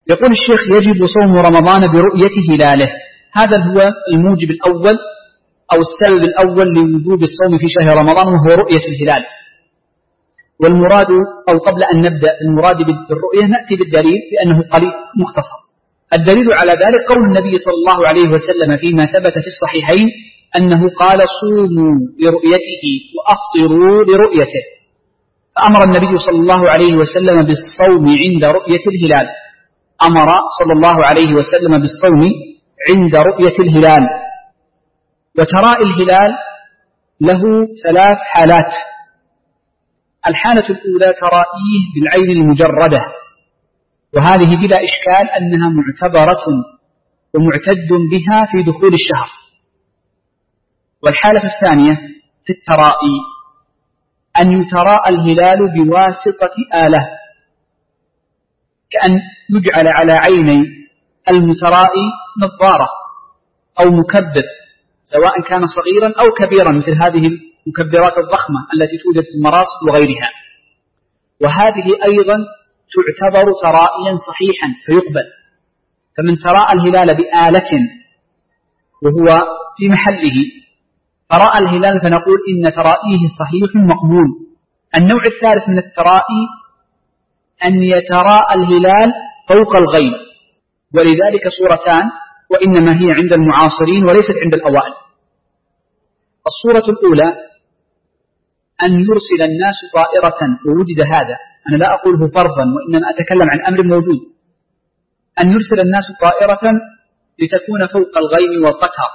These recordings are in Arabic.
يقول الشيخ: يجب صوم رمضان برؤية هلاله. هذا هو الموجب الأول أو السبب الأول لوجوب الصوم في شهر رمضان، وهو رؤية الهلال. والمراد، أو قبل أن نبدأ المراد بالرؤية نأتي بالدليل لأنه قليل مختصر. الدليل على ذلك قول النبي صلى الله عليه وسلم فيما ثبت في الصحيحين أنه قال: صوموا لرؤيته وأفطروا لرؤيته. فأمر النبي صلى الله عليه وسلم بالصوم عند رؤية الهلال، أمر صلى الله عليه وسلم بالصوم عند رؤية الهلال. وتراء الهلال له 3 حالات. الحالة الأولى ترائيه بالعين المجردة، وهذه بلا إشكال أنها معتبرة ومعتد بها في دخول الشهر. والحالة الثانية في الترائي أن يتراءى الهلال بواسطة آلة، كأن يجعل على عيني المترائي نظارة أو مكبر، سواء كان صغيرا أو كبيرا، مثل هذه المكبرات الضخمة التي توجد في المراصد وغيرها. وهذه أيضا تعتبر ترائيا صحيحا فيقبل. فمن تراءى الهلال بآلة وهو في محله تراءى الهلال فنقول إن ترائيه صحيح مقبول. النوع الثالث من الترائي أن يتراءى الهلال فوق الغيم، ولذلك صورتان، وإنما هي عند المعاصرين وليست عند الأوائل. الصورة الأولى أن يرسل الناس طائرة، ووجد هذا، أنا لا أقوله فرضا وإنما أتكلم عن أمر موجود، أن يرسل الناس طائرة لتكون فوق الغيم والقتر،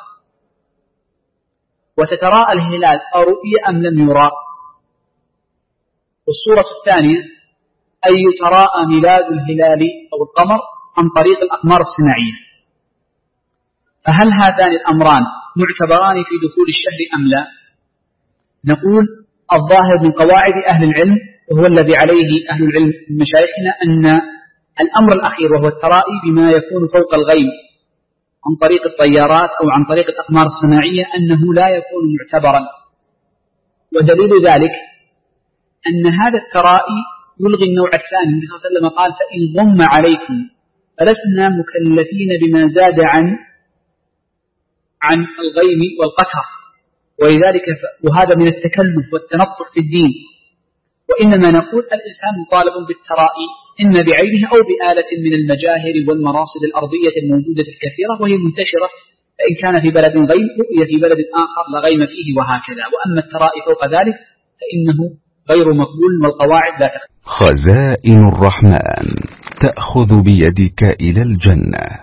وتتراءى الهلال أرؤي أم لم يرى. والصورة الثانية أن يتراءى ميلاد الهلال أو القمر عن طريق الأقمار الصناعية. فهل هذان الأمران معتبران في دخول الشهر أم لا؟ نقول الظاهر من قواعد أهل العلم، وهو الذي عليه أهل العلم من مشايخنا، أن الأمر الأخير وهو الترائي بما يكون فوق الغيم عن طريق الطيارات أو عن طريق الأقمار الصناعية أنه لا يكون معتبرا. ودليل ذلك أن هذا الترائي يلغي النوع الثاني. النبي صلى الله عليه وسلم قال: فإن غم عليكم فلسنا مكلفين بما زاد عن الغيم والقتر. ولذلك وهذا من التكلف والتنطع في الدين. وإنما نقول الإنسان مطالب بالترائي إما بعينه أو بآلة من المجاهر والمراصد الأرضية الموجودة الكثيرة وهي منتشرة، فإن كان في بلد غيم رؤية في بلد آخر لا غيم فيه وهكذا. وأما الترائي فوق ذلك فإنه غير مقبول، والقواعد لا تختلف. خزائن الرحمن تأخذ بيدك إلى الجنة.